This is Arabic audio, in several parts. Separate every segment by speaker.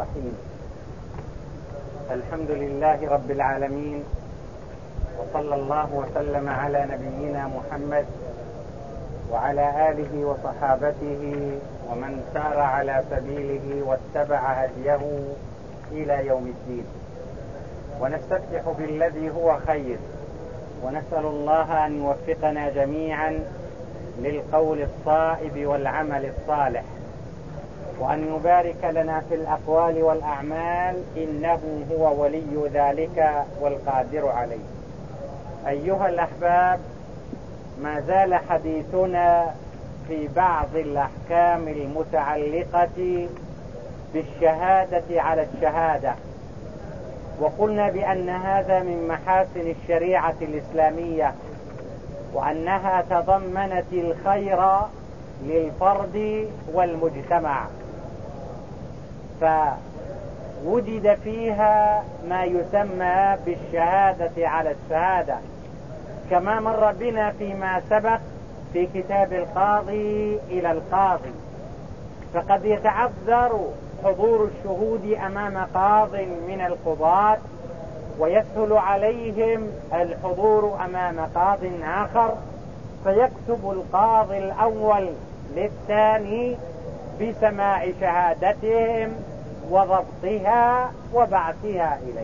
Speaker 1: الرحيم. الحمد لله رب العالمين، وصلى الله وسلم على نبينا محمد وعلى آله وصحابته ومن سار على سبيله واتبع هديه إلى يوم الدين. ونستفتح بالذي هو خير، ونسأل الله أن يوفقنا جميعا للقول الصائب والعمل الصالح، وأن يبارك لنا في الأقوال والأعمال، إنه هو ولي ذلك والقادر عليه. أيها الأحباب، ما زال حديثنا في بعض الأحكام المتعلقة بالشهادة على الشهادة، وقلنا بأن هذا من محاسن الشريعة الإسلامية، وأنها تضمنت الخير للفرد والمجتمع، فوجد فيها ما يسمى بالشهادة على الشهادة، كما مر بنا فيما سبق في كتاب القاضي إلى القاضي. فقد يتعذر حضور الشهود أمام قاض من القضاة، ويسهل عليهم الحضور أمام قاض آخر، فيكتب القاضي الأول للثاني بسماع شهادتهم وضبطها وبعثها إليه،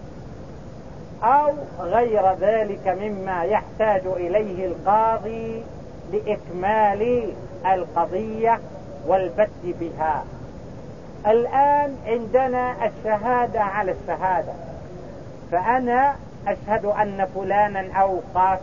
Speaker 1: أو غير ذلك مما يحتاج إليه القاضي لإكمال القضية والبت بها. الآن عندنا الشهادة على الشهادة، فأنا أشهد أن فلانا أوقف،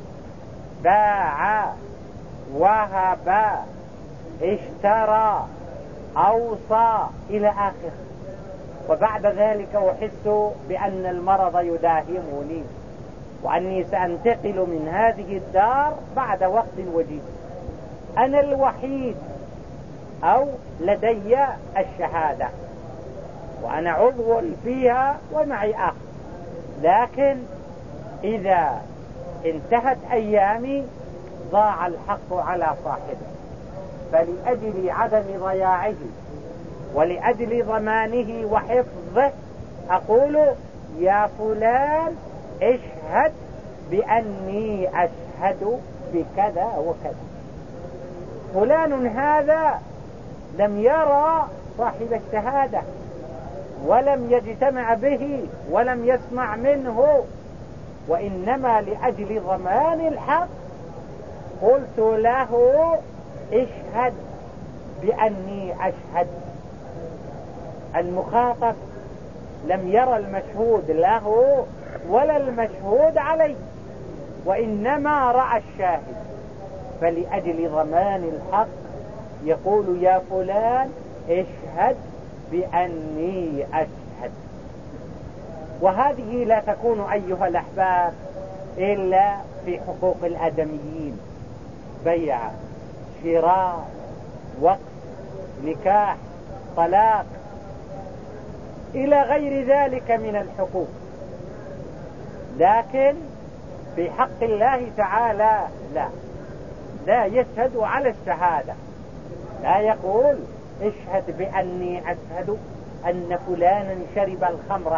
Speaker 1: باع، وهب، اشترى، أوصى إلى آخر، وبعد ذلك أحس بأن المرض يداهمني وأني سأنتقل من هذه الدار بعد وقت وجيز. أنا الوحيد أو لدي الشهادة وأنا عضو فيها ومعي أخ، لكن إذا انتهت أيامي ضاع الحق على صاحبه، فلأجل عدم ضياعه ولأجل ضمانه وحفظه أقول: يا فلان اشهد بأني أشهد بكذا وكذا. فلان هذا لم يرى صاحب الشهادة ولم يجتمع به ولم يسمع منه، وإنما لأجل ضمان الحق قلت له: اشهد بأني أشهد. المخاطب لم يرى المشهود له ولا المشهود عليه، وإنما رأى الشاهد، فلأجل ضمان الحق يقول: يا فلان اشهد بأني أشهد. وهذه لا تكون أيها الأحباب إلا في حقوق الآدميين: بيع، شراء، وقت، نكاح، طلاق، إلى غير ذلك من الحقوق. لكن في حق الله تعالى لا يشهد على الشهادة، لا يقول: اشهد بأني أشهد أن فلانا شرب الخمر،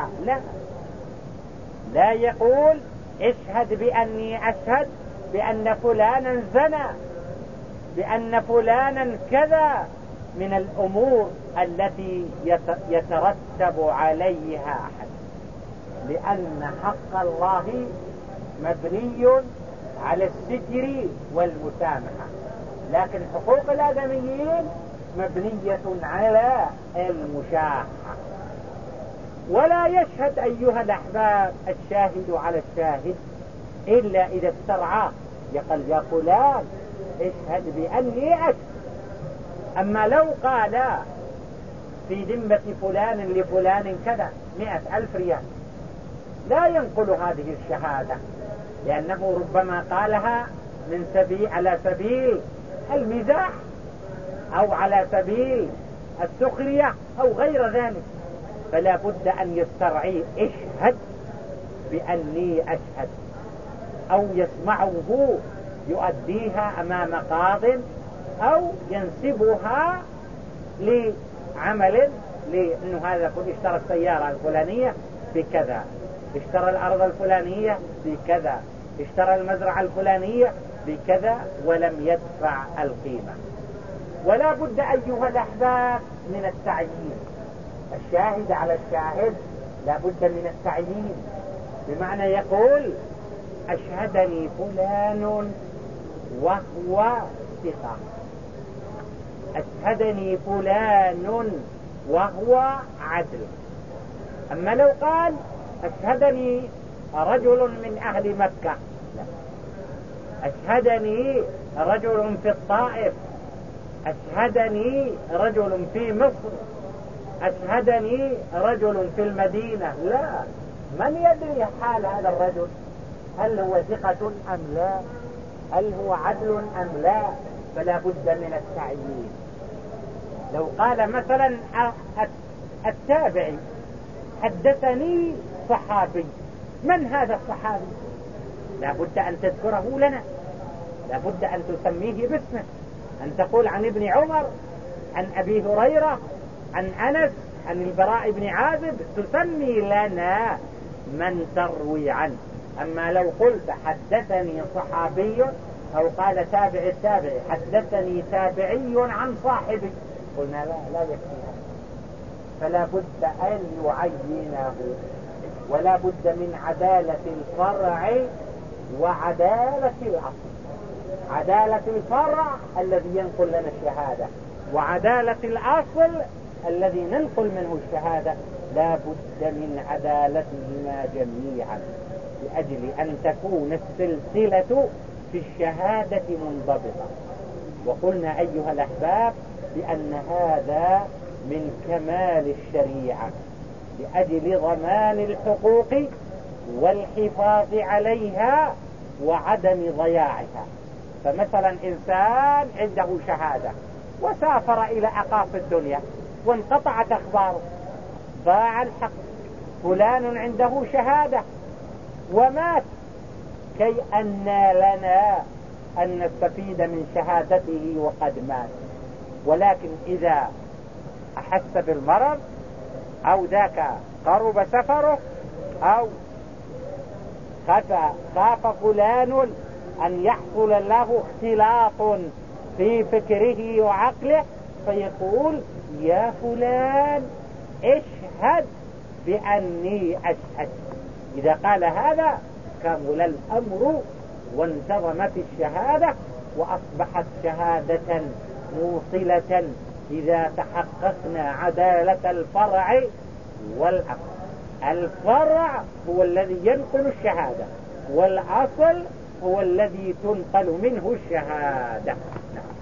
Speaker 1: لا يقول: اشهد بأني أشهد بأن فلانا زنى، بأن فلانا كذا من الأمور التي يترتب عليها أحد، لأن حق الله مبني على الستر والمسامحة، لكن حقوق الآدميين مبنية على المشاحة. ولا يشهد أيها الأحباب الشاهد على الشاهد إلا إذا استرعاه، يقول: يا فلان اشهد بأني أشهد. أما لو قال في ذمة فلان لفلان كذا 100,000 ريال، لا ينقل هذه الشهادة، لأنه ربما قالها على سبيل المزاح أو على سبيل السخرية أو غير ذلك، فلا بد أن يسترعي: اشهد بأني أشهد، أو يسمعه يؤديها أمام قاض، أو ينسبها لعمل لأنه هذا يقول اشترى السيارة الفلانية بكذا، اشترى الأرض الفلانية بكذا، اشترى المزرعة الفلانية بكذا، ولم يدفع القيمة. ولا بد أيها الأحباب من التعيين. الشاهد على الشاهد لا بد من التعيين، بمعنى يقول أشهدني فلان وهو ثقة، أشهدني فلان وهو عدل. أما لو قال أشهدني رجل من أهل مكة، لا. أشهدني رجل في الطائف، أشهدني رجل في مصر، أشهدني رجل في المدينة، لا. من يدري حال هذا الرجل؟ هل هو ثقة أم لا؟ هل هو عدل أم لا؟ فلا بد من التعيين. لو قال مثلا التابعي حدثني صحابي، من هذا الصحابي؟ لا بد أن تذكره لنا، لا بد أن تسميه باسمه، أن تقول عن ابن عمر، عن أبي هريرة، عن أنس، عن البراء بن عازب، تسمي لنا من تروي عنه. أما لو قلت حدثني صحابي، أو قال تابع التابعي حدثني تابعي عن صاحبي، قلنا لا يكفي هذا. فلا بد أن يعينه، ولا بد من عدالة الفرع وعدالة الأصل. عدالة الفرع الذي ينقل لنا الشهادة، وعدالة الأصل الذي ننقل منه الشهادة، لا بد من عدالتهما جميعا، لأجل أن تكون السلسلة في الشهادة منضبطة. وقلنا أيها الأحباب بأن هذا من كمال الشريعة، لأجل ضمان الحقوق والحفاظ عليها وعدم ضياعها. فمثلا إنسان عنده شهادة وسافر إلى أقاصي الدنيا وانقطعت أخباره، ضاع الحق. فلان عنده شهادة ومات، كي أن لنا أن نستفيد من شهادته وقد مات. ولكن إذا أحس بالمرض أو ذاك قرب سفره أو خاف فلان أن يحصل له اختلاط في فكره وعقله، فيقول يا فلان اشهد بأني أشهد. إذا قال هذا كمل الأمر وانتظمت الشهادة، وأصبحت شهادة موصلة إذا تحققنا عدالة الفرع والأصل. الفرع هو الذي ينقل الشهادة، والأصل هو الذي تنقل منه الشهادة. نعم.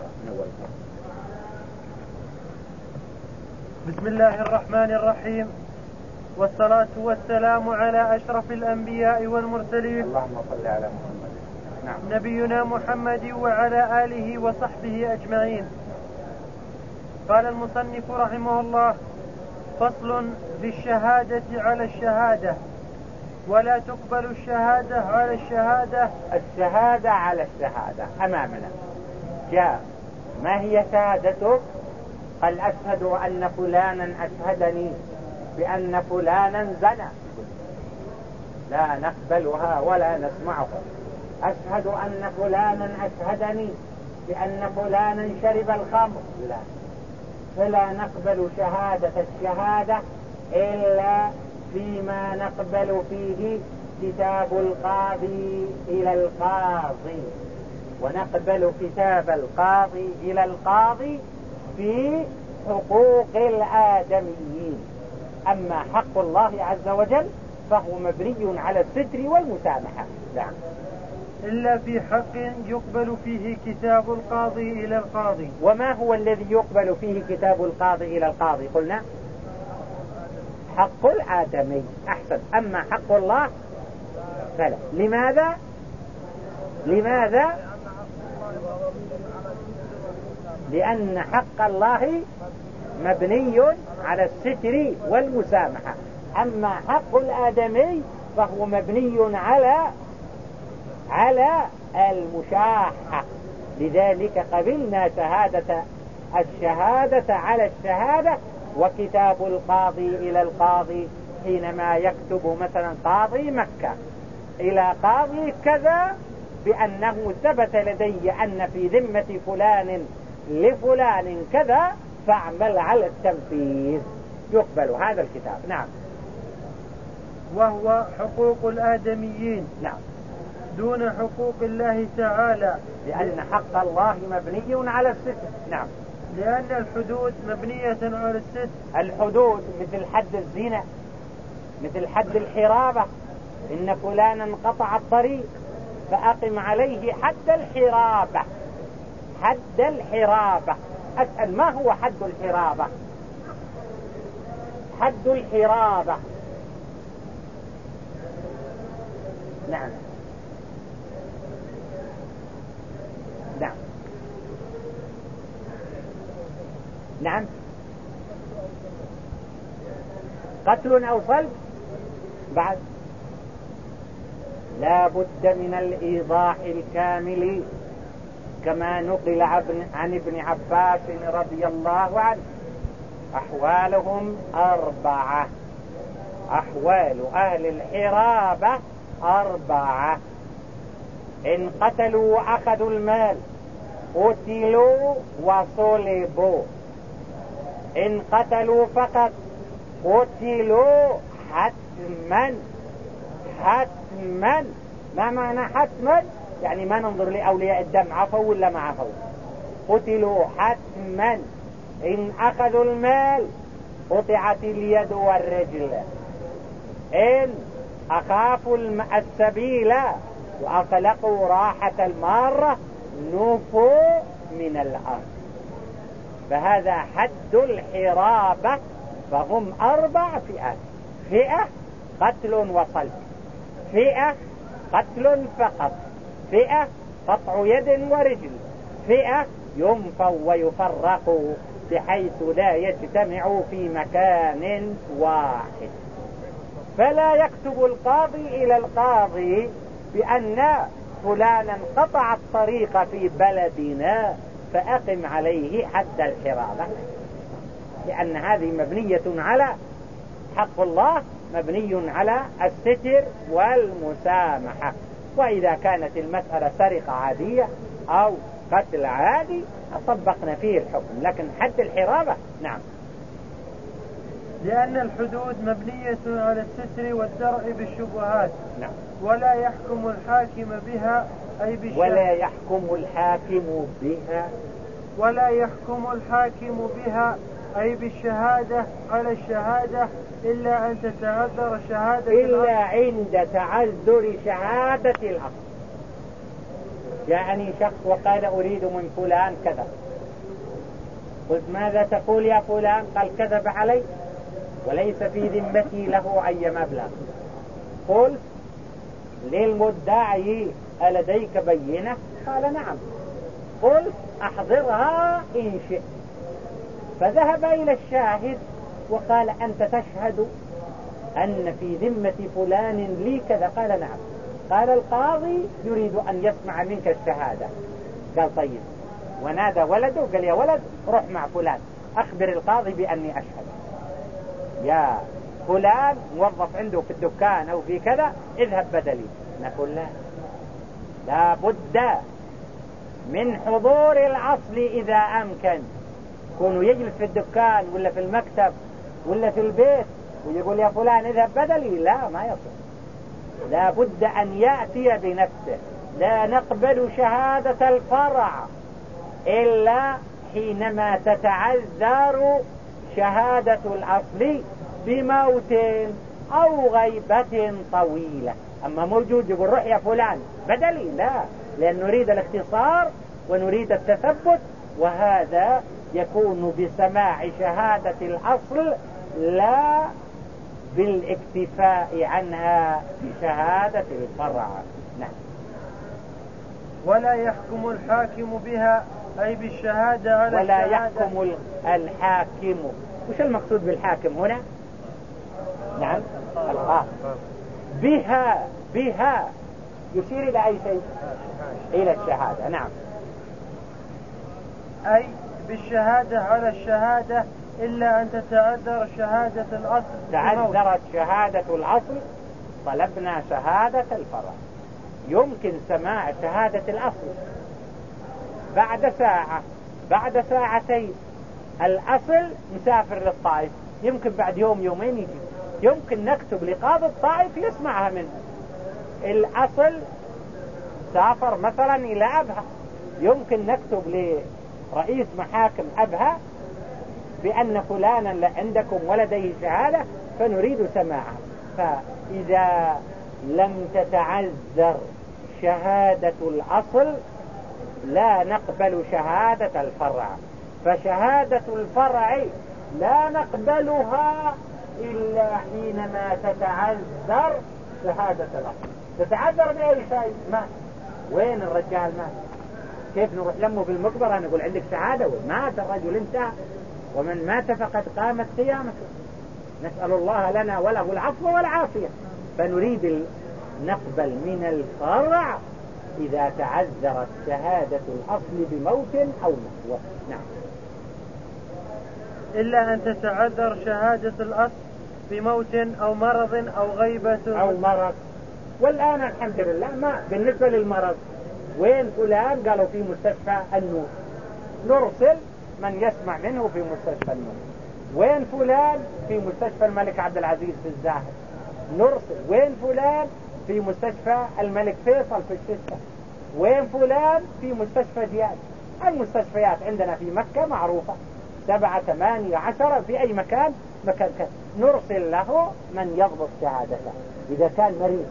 Speaker 2: بسم الله الرحمن الرحيم، والصلاة والسلام على أشرف الأنبياء والمرسلين،
Speaker 1: اللهم صل على محمد. نعم.
Speaker 2: نبينا محمد وعلى آله وصحبه أجمعين. قال المصنف رحمه الله: فصل في الشهادة على الشهادة، ولا تقبل الشهادة على الشهادة.
Speaker 1: الشهادة على الشهادة أمامنا جاء. ما هي شهادتك؟ قال أشهد أن فلانا أشهدني بأن فلانا زنى، لا نقبلها ولا نسمعها. أشهد أن فلانا أشهدني بأن فلانا شرب الخمر، لا. فلا نقبل شهادة الشهادة إلا فيما نقبل فيه كتاب القاضي إلى القاضي، ونقبل كتاب القاضي إلى القاضي في حقوق الآدميين. أما حق الله عز وجل فهو مبني على الستر والمسامحة. نعم.
Speaker 2: إلا في حق يقبل فيه كتاب القاضي إلى القاضي.
Speaker 1: وما هو الذي يقبل فيه كتاب القاضي إلى القاضي؟ قلنا حق الآدمي. أحسن. أما حق الله فلا. لماذا؟ لأن حق الله مبني على الستر والمسامحة. أما حق الآدمي فهو مبني على المشاحة. لذلك قبلنا الشهادة على الشهادة وكتاب القاضي إلى القاضي حينما يكتب مثلا قاضي مكة إلى قاضي كذا بأنه ثبت لدي أن في ذمة فلان لفلان كذا فاعمل على التنفيذ، يقبل هذا الكتاب. نعم.
Speaker 2: وهو حقوق الآدميين.
Speaker 1: نعم.
Speaker 2: دون حقوق الله تعالى،
Speaker 1: لأن حق الله مبني على الستر. نعم.
Speaker 2: لأن الحدود مبنية على الستر.
Speaker 1: الحدود مثل حد الزنا، مثل حد الحرابة، إن فلانا قطع الطريق فأقم عليه حد الحرابة. حد الحرابة. أسأل ما هو حد الحرابة؟ حد الحرابة. نعم. نعم. نعم. قتل أو صلب. بعد لا بد من الإيضاح الكامل كما نقل عن ابن عباس رضي الله عنه. أحوالهم 4. أحوال أهل الحرابة 4: إن قتلوا وأخذوا المال قتلوا وصلبوا، إن قتلوا فقط قتلوا حتما. حتما. ما معنى حتما؟ يعني ما ننظر لأولياء الدم عفوا ولا ما عفوا، قتلوا حتما. إن أخذوا المال قطعت اليد والرجل، إن أخافوا السبيل وأطلقوا راحة المارة نفوا من الأرض. فهذا حد الحرابة. فهم 4 فئات: فئة قتل وصلب، فئة قتل فقط، فئة قطع يد ورجل، فئة ينفوا ويفرقوا بحيث لا يجتمعوا في مكان واحد. فلا يكتب القاضي إلى القاضي بأن فلانا قطع الطريق في بلدنا فأقم عليه حد الحرابة، لأن هذه مبنية على حق الله، مبني على الستر والمسامحة. وإذا كانت المسألة سرقة عادية أو قتل عادي طبقنا فيه الحكم، لكن حد الحرابة نعم.
Speaker 2: لأن الحدود مبنية على الستر والدرء بالشبهات.
Speaker 1: نعم.
Speaker 2: ولا يحكم الحاكم بها أي بالشهادة.
Speaker 1: ولا يحكم الحاكم بها.
Speaker 2: ولا يحكم الحاكم بها أي بالشهادة على الشهادة إلا أن تتعذر شهادة
Speaker 1: إلا عند تعذر شهادة الأصل. جاءني شخص وقال أريد من فلان كذا، قلت ماذا تقول يا فلان؟ قال كذب علي وليس في ذمتي له أي مبلغ. قلت للمدعي ألديك بينة؟ قال نعم. قلت أحضرها إن شئت. فذهب إلى الشاهد وقال أنت تشهد أن في ذمة فلان لي كذا؟ قال نعم. قال القاضي يريد أن يسمع منك الشهادة. قال طيب. ونادى ولده قال يا ولد روح مع فلان أخبر القاضي بأني أشهد، يا فلان موظف عنده في الدكان أو في كذا اذهب بدلي. نقول لا بد من حضور الأصل إذا أمكن. كونه يجلس في الدكان ولا في المكتب ولا في البيت ويقول يا فلان اذهب بدلي، لا ما يصح. لا بد أن يأتي بنفسه. لا نقبل شهادة الفرع إلا حينما تتعذر شهادة الأصل بموت أو غيبة طويلة. أما موجود يقول روح يا فلان بدلي، لا، لأن نريد الاختصار ونريد التثبت، وهذا يكون بسماع شهادة الأصل لا بالاكتفاء عنها بشهادة الفرع. نعم.
Speaker 2: ولا يحكم الحاكم بها أي بالشهادة على
Speaker 1: ولا
Speaker 2: الشهادة.
Speaker 1: يحكم الحاكم. وش المقصود بالحاكم هنا؟ نعم القاضي. بها يشير إلى أي شيء؟ إلى الشهادة. نعم.
Speaker 2: أي بالشهادة على الشهادة إلا أن تتعذر شهادة الأصل.
Speaker 1: تعذرت شهادة الأصل طلبنا شهادة الفرع. يمكن سماع شهادة الأصل بعد ساعة، بعد ساعتين. الأصل مسافر للطائف، يمكن بعد يوم يومين يجي. يمكن نكتب لقاضي الطائف يسمعها منه. الأصل سافر مثلا إلى أبها، يمكن نكتب لرئيس محاكم أبها بأن فلانا عندكم ولديه شهادة فنريد سماعها. فإذا لم تتعذر شهادة الأصل لا نقبل شهادة الفرع. فشهادة الفرع لا نقبلها إلا حينما تتعذر شهادة الأصل. تتعذر بأي شيء؟ ما وين الرجال؟ ما كيف نروح لمه بالمقبرة نقول عندك شهادة؟ مات الرجل انتهى، ومن مات فقد قامت قيامته. نسأل الله لنا وله العفو والعافية. فنريد نقبل من الفرع إذا تعذرت شهادة الأصل بموت أو نحوه. نعم.
Speaker 2: إلا أن تتعذر شهادة الأصل بموت أو مرض أو غيبة
Speaker 1: أو مرض. والآن الحمد لله ما بالنسبة للمرض، وين فلان؟ قالوا في مستشفى النور، نرسل من يسمع منه في مستشفى النور. وين فلان؟ في مستشفى الملك عبد العزيز في الزاهد، نرسل. وين فلان؟ في مستشفى الملك فيصل في الشتة. وين فلان؟ في مستشفى ديال. المستشفيات عندنا في مكة معروفة، 7 8 10 في أي مكان كان نرسل له من يضبط شهادته إذا كان مريض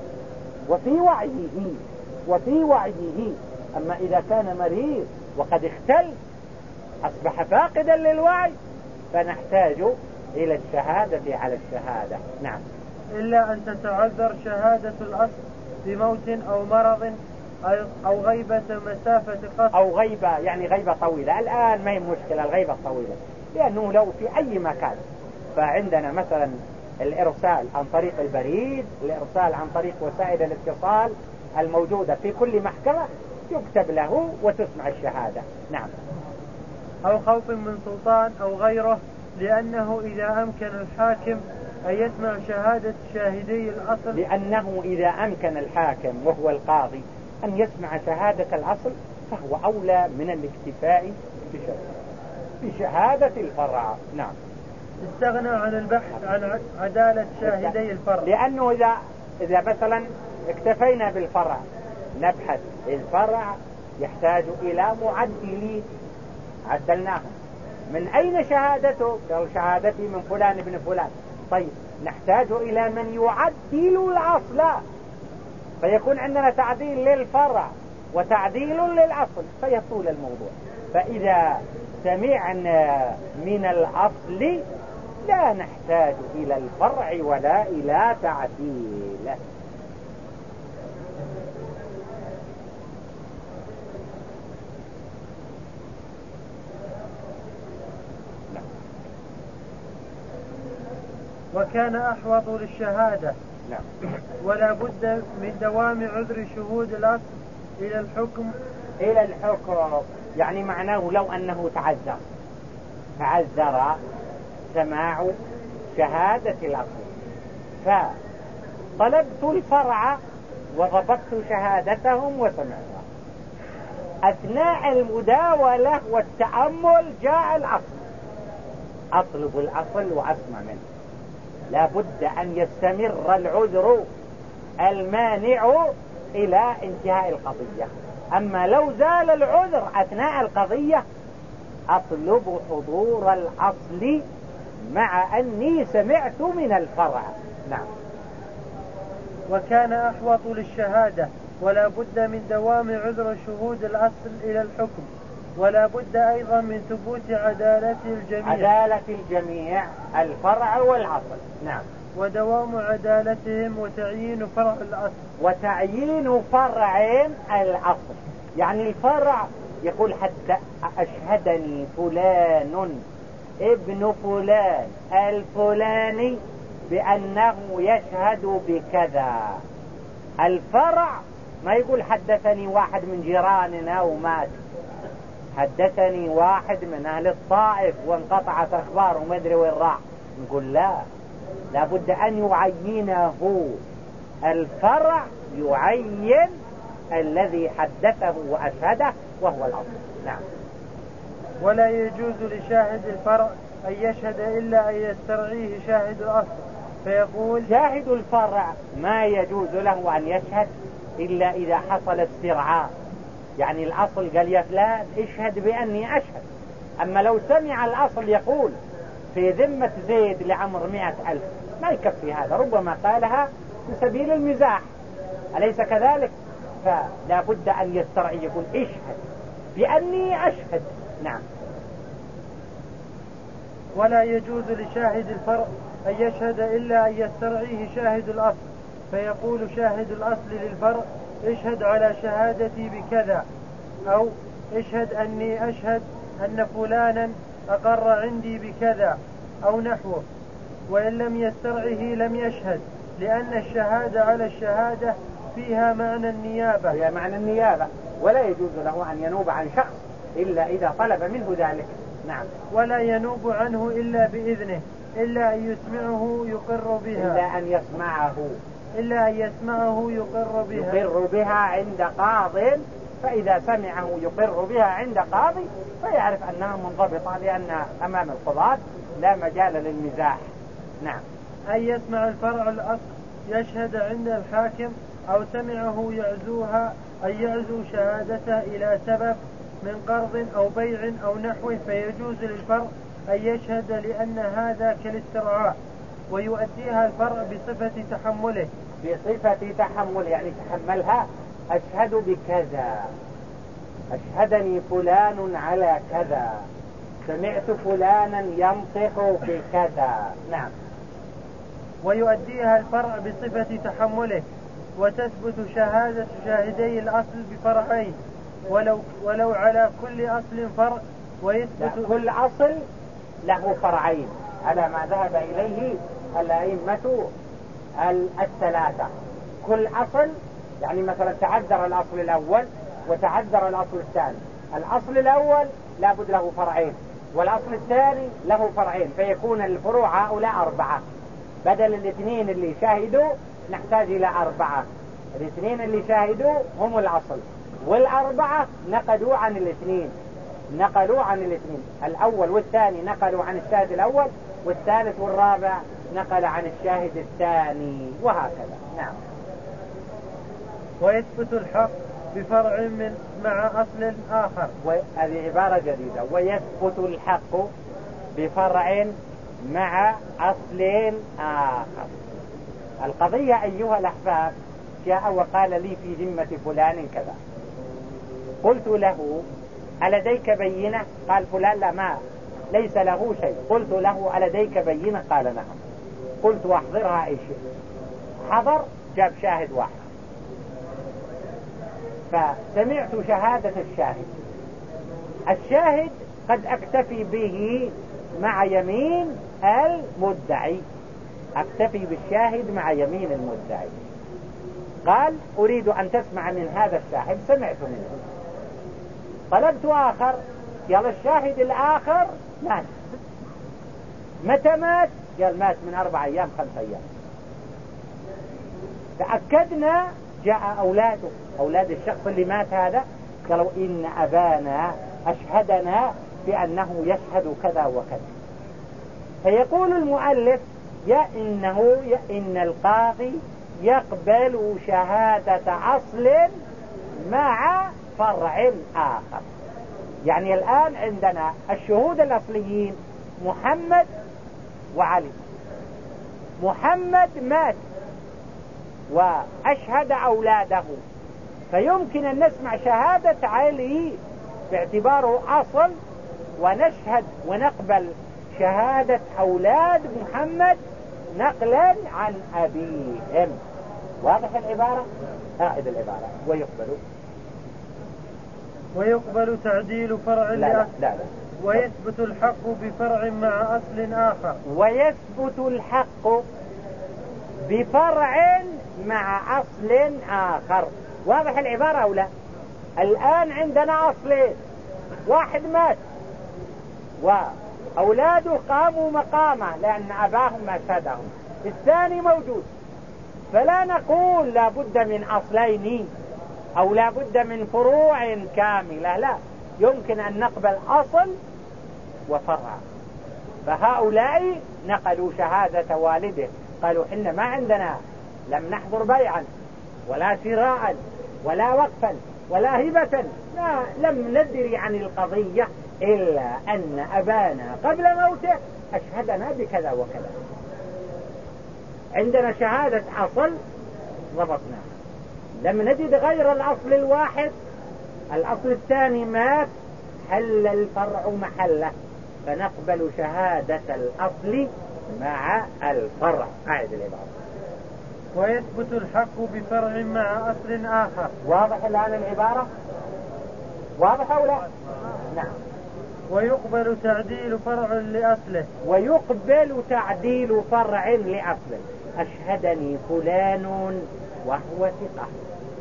Speaker 1: وفي وعيه. أما إذا كان مريض وقد اختل أصبح فاقدا للوعي فنحتاج إلى الشهادة على الشهادة. نعم.
Speaker 2: إلا أن تتعذر شهادة الأصل بموت أو مرض أو غيبة مسافة قصر.
Speaker 1: أو غيبة يعني غيبة طويلة. الآن ما هي مشكلة الغيبة الطويلة، لأنه لو في أي مكان، فعندنا مثلا الإرسال عن طريق البريد، الإرسال عن طريق وسائل الاتصال الموجودة في كل محكمة، يكتب له وتسمع الشهادة. نعم.
Speaker 2: أو خوف من سلطان أو غيره، لأنه إذا أمكن الحاكم أن يسمع شهادة شاهدي الأصل،
Speaker 1: لأنه إذا أمكن الحاكم وهو القاضي أن يسمع شهادة الأصل فهو أولى من الاكتفاء بشهادة الفرع. نعم.
Speaker 2: استغنى عن البحث عن عدالة شاهدي الفرع،
Speaker 1: لأنه إذا مثلا اكتفينا بالفرع نبحث الفرع يحتاج إلى معدلين، عدلناهم. من أين شهادته؟ قال شهادتي من فلان ابن فلان. طيب نحتاج إلى من يعدل الأصل، فيكون عندنا تعديل للفرع وتعديل للأصل فيطول الموضوع. فإذا سمعنا من الأصل لا نحتاج إلى الفرع ولا إلى تعديله.
Speaker 2: وكان أحوط للشهادة.
Speaker 1: نعم.
Speaker 2: ولا بد من دوام عذر شهود الأصل إلى الحكم.
Speaker 1: يعني معناه لو أنه تعذر سماع شهادة الأصل، فطلبت الفرع وضبطت شهادتهم وسمعتها، أثناء المداولة والتأمل جاء الأصل، أطلب الأصل وأسمع منه. لا بد أن يستمر العذر المانع إلى انتهاء القضية. أما لو زال العذر أثناء القضية أطلب حضور الأصل مع أني سمعت من الفرع. نعم.
Speaker 2: وكان أحوط للشهادة. ولا بد من دوام عذر شهود الأصل إلى الحكم. ولا بد أيضا من ثبوت عدالة
Speaker 1: الجميع الفرع والأصل. نعم.
Speaker 2: ودوام عدالتهم وتعيين فرع الأصل.
Speaker 1: وتعيين فرع الأصل يعني الفرع يقول حتى أشهدني فلان ابن فلان الفلاني بأنه يشهد بكذا. الفرع ما يقول حدثني واحد من جيراننا ومات، حدثني واحد من أهل الطائف وانقطعت أخباره ما أدري وين راح، نقول لا، لابد أن يعينه الفرع، يعين الذي حدثه وأشهده وهو الأصل. نعم.
Speaker 2: ولا يجوز لشاهد الفرع أن يشهد إلا أن يسترعيه شاهد الأصل، فيقول
Speaker 1: شاهد الفرع ما يجوز له أن يشهد إلا إذا حصل استرعاء، يعني الأصل قال يا فلان اشهد بأني أشهد، أما لو سمع الأصل يقول في ذمة زيد لعمر 100,000 ما يكفي هذا، ربما قالها بسبيل المزاح، أليس كذلك؟ فلا بد أن يسترعي، يقول اشهد بأني أشهد. نعم.
Speaker 2: ولا يجوز لشاهد الفرع أن يشهد إلا أن يسترعيه شاهد الأصل، فيقول شاهد الأصل للفرع اشهد على شهادتي بكذا، أو اشهد أني أشهد أن فلانا أقر عندي بكذا أو نحوه، وإن لم يسترعه لم يشهد، لأن الشهادة على الشهادة فيها معنى النيابة.
Speaker 1: هي معنى النيابة، ولا يجوز له أن ينوب عن شخص إلا إذا طلب منه ذلك. نعم.
Speaker 2: ولا ينوب عنه إلا بإذنه، إلا أن يسمعه يقر بها،
Speaker 1: إلا أن يسمعه يقر بها عند قاض، فإذا سمعه يقر بها عند قاضي فيعرف أنها منضبطة، لأن أمام القضاة لا مجال للمزاح. نعم.
Speaker 2: أن يسمع الفرع الأصل يشهد عند الحاكم، أو سمعه يعزوها، أن يعزو شهادته إلى سبب من قرض أو بيع أو نحوه، فيجوز للفرع أن يشهد، لأن هذا كالاسترعاء، ويؤديها الفرع بصفة تحمله.
Speaker 1: يعني تحملها، أشهد بكذا، أشهدني فلان على كذا، سمعت فلانا ينطق بكذا. نعم.
Speaker 2: ويؤديها الفرع بصفة تحمله، وتثبت شهادة شاهدي الأصل بفرعين، ولو على كل أصل فرع، ويثبت
Speaker 1: كل أصل له فرعين على ما ذهب إليه الأئمة الثلاثة. كل أصل يعني مثلا تعذر الأصل الأول وتعذر الأصل الثاني، الأصل الأول لابد له فرعين، والأصل الثاني له فرعين، فيكون الفروع هؤلاء 4 بدل الاثنين اللي شاهدوا، نحتاج إلى 4. الاثنين اللي شاهدوا هم الأصل، وال4 نقلوا عن الاثنين، الأول والثاني نقلوا عن الشاهد الأول، والثالث والرابع نقل عن الشاهد الثاني، وهكذا. نعم.
Speaker 2: ويثبت الحق بفرع مع أصل آخر،
Speaker 1: هذه عبارة جديدة، ويثبت الحق بفرع مع أصل آخر. القضية أيها الأحباب، جاء وقال لي في ذمة فلان كذا، قلت له ألديك بينة؟ قال فلان لا، ما ليس له شيء. قلت له ألديك بينة؟ قال نعم. قلت واحضرها أي شيء. حضر، جاب شاهد واحد، فسمعت شهادة الشاهد قد أكتفي به مع يمين المدعي، أكتفي بالشاهد مع يمين المدعي. قال أريد أن تسمع من هذا الشاهد، سمعت منه. طلبت آخر، قال الشاهد الآخر مات. متى مات؟ قال مات من 4 أيام 5 أيام. تأكدنا، جاء أولاده، أولاد الشخص اللي مات هذا، قالوا إن أبانا أشهدنا بأنه يشهد كذا وكذا. فيقول المؤلف إن القاضي يقبل شهادة أصل مع فرع آخر. يعني الآن عندنا الشهود الأصليين محمد وعلي. محمد مات وأشهد أولاده، فيمكن أن نسمع شهادة علي باعتباره أصل، ونشهد ونقبل شهادة أولاد محمد نقلا عن أبيهم. واضح العبارة؟ هذه العبارة.
Speaker 2: ويقبل تعديل فرع
Speaker 1: لا.
Speaker 2: ويثبت الحق بفرع مع أصل آخر.
Speaker 1: ويثبت الحق بفرع مع أصل آخر. واضح العبارة أو لا؟ الآن عندنا أصلين، واحد مات وأولاده قاموا مقامه لأن أباهم أشهدهم، الثاني موجود، فلا نقول لا بد من أصلين أو لا بد من فروع كاملة، لا، يمكن أن نقبل أصل وفرع. فهؤلاء نقلوا شهادة والده، قالوا إن ما عندنا، لم نحضر بيعا ولا شراء ولا وقفا ولا هبة، لم ندري عن القضية إلا أن أبانا قبل موته أشهدنا بكذا وكذا. عندنا شهادة أصل ضبطناها، لم نجد غير الأصل الواحد، الأصل الثاني مات، حل الفرع محله، فنقبل شهادة الأصل مع الفرع. أعد العبارة.
Speaker 2: ويثبت الحق بفرع مع أصل آخر.
Speaker 1: واضح الآن العبارة؟ واضح أو لا؟ نعم.
Speaker 2: ويقبل تعديل فرع لأصله.
Speaker 1: ويقبل تعديل فرع لأصله. أشهدني فلان وهو ثقة،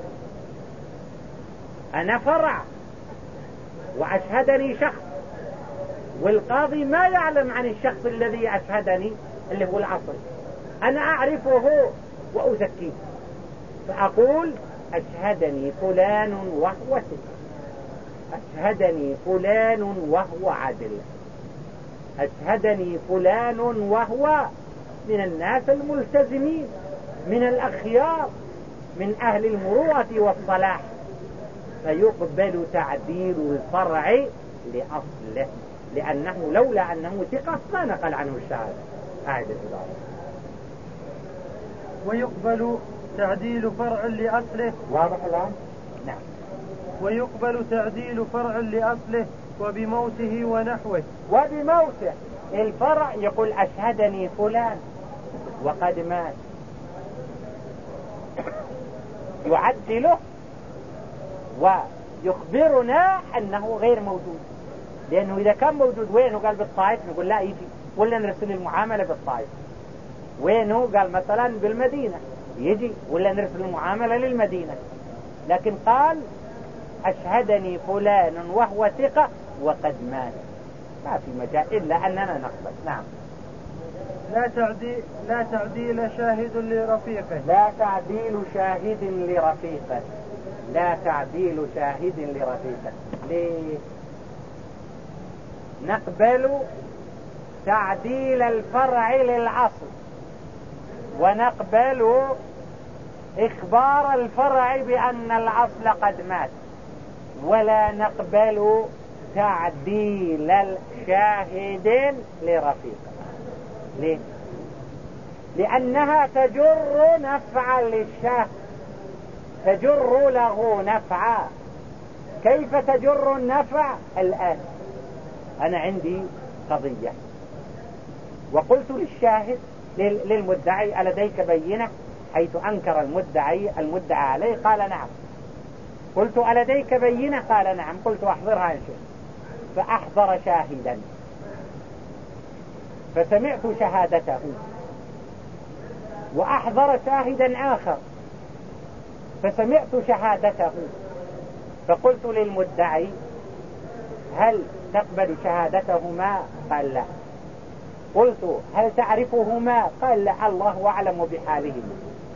Speaker 1: أنا فرع وأشهدني شخص، والقاضي ما يعلم عن الشخص الذي أشهدني اللي هو الأصل، أنا أعرفه وأزكيه، فأقول أشهدني فلان وهو ثقة، أشهدني فلان وهو عدل، أشهدني فلان وهو من الناس الملتزمين، من الأخيار، من أهل المروءة والصلاح، فيقبل تعديل الفرع لأصله، لأنه لولا أنه ثقة ما نقل عنه الشهادة. أعد العبارة.
Speaker 2: ويقبل تعديل فرع لأصله.
Speaker 1: واضح الآن؟ نعم.
Speaker 2: ويقبل تعديل فرع لأصله وبموته ونحوه.
Speaker 1: وبموته الفرع يقول أشهدني فلان وقد مات، يعدله ويخبرنا أنه غير موجود، لأنه إذا كان موجود وينه قال بالطائف نقول لا يجي، ولا نرسل المعاملة بالطائف. وينه قال مثلا بالمدينة يجي، ولا نرسل المعاملة للمدينة. لكن قال أشهدني فلان وهو ثقة وقد مات، ما في مجال إلا أننا نقبل. نعم.
Speaker 2: لا تعديل شاهد لرفيقه.
Speaker 1: لا تعديل شاهد لرفيقه. لا تعديل شاهد لرفيقه. ليه؟ نقبل تعديل الفرع للأصل، ونقبل إخبار الفرع بأن الأصل قد مات، ولا نقبل تعديل الشاهد لرفيقه. ليه؟ لأنها تجر نفعا للشاهد، تجر له نفعا. كيف تجر النفع؟ الآن أنا عندي قضية وقلت للشاهد للمدعي ألديك بينة، حيث أنكر المدعي عليه قال نعم. قلت ألديك بينة؟ قال نعم. قلت أحضرها إن شئت، فأحضر شاهدا فسمعت شهادته، وأحضر شاهدا آخر فسمعت شهادته، فقلت للمدعي هل تقبل شهادتهما؟ قال لا. قلت هل تعرفهما؟ قال لا، الله أعلم بحالهما.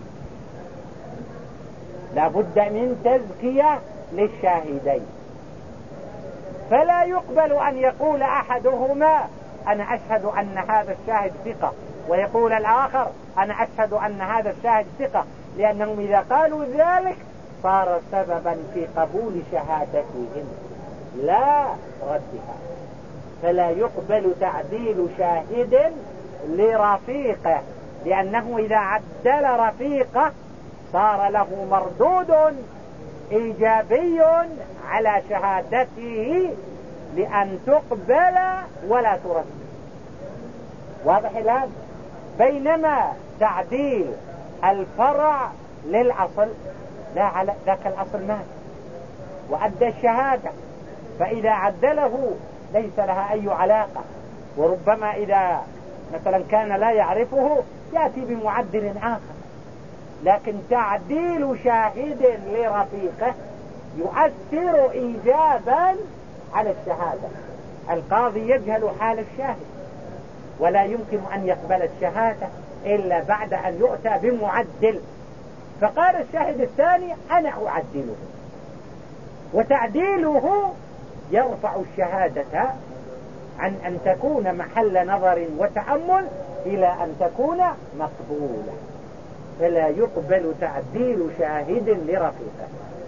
Speaker 1: لابد من تزكية للشاهدين، فلا يقبل أن يقول أحدهما أنا أشهد أن هذا الشاهد ثقة، ويقول الآخر أنا أشهد أن هذا الشاهد ثقة، لأنهم إذا قالوا ذلك صار سببا في قبول شهادتهم لا ردها. فلا يقبل تعديل شاهد لرفيقه، لأنه إذا عدل رفيقه صار له مردود إيجابي على شهادته لأن تقبل ولا ترد. واضح الآن؟ بينما تعديل الفرع للأصل لا، على ذاك الأصل مات وأدى الشهادة، فإذا عدله ليس لها أي علاقة، وربما إذا مثلا كان لا يعرفه يأتي بمعدل آخر. لكن تعديل شاهد لرفيقه يؤثر إيجابا على الشهادة. القاضي يجهل حال الشاهد ولا يمكن أن يقبل الشهادة إلا بعد أن يؤتى بمعدل. فقال الشاهد الثاني أنا أعدله، وتعديله يرفع الشهادة عن أن تكون محل نظر وتأمل إلى أن تكون مقبولة، فلا يقبل تعديل شاهد لرفيقه.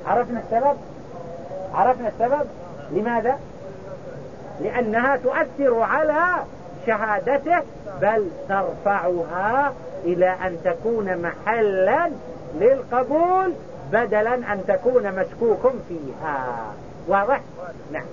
Speaker 1: عرفنا السبب. لماذا؟ لأنها تؤثر على شهادته، بل ترفعها إلى أن تكون محلا للقبول بدلا أن تكون مشكوك فيها. واضح؟ نعم.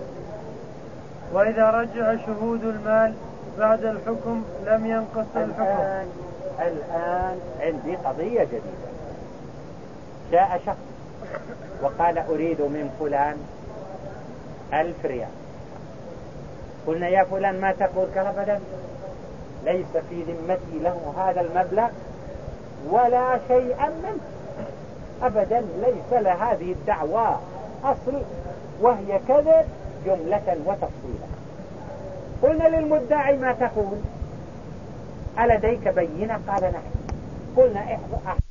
Speaker 2: وإذا رجع شهود المال بعد الحكم لم ينقص الحكم.
Speaker 1: الآن عندي قضية جديدة. جاء شخص وقال أريد من فلان 1000 ريال. قلنا يا فلان ما تقول؟ قال أبدا، ليس في ذمتي له هذا المبلغ ولا شيئا منه أبدا، ليس له هذه الدعوة أصل، وهي كذب جملة وتفصيلا. قلنا للمدعي ما تقول؟ ألديك بينة؟ قال نعم. قلنا احضر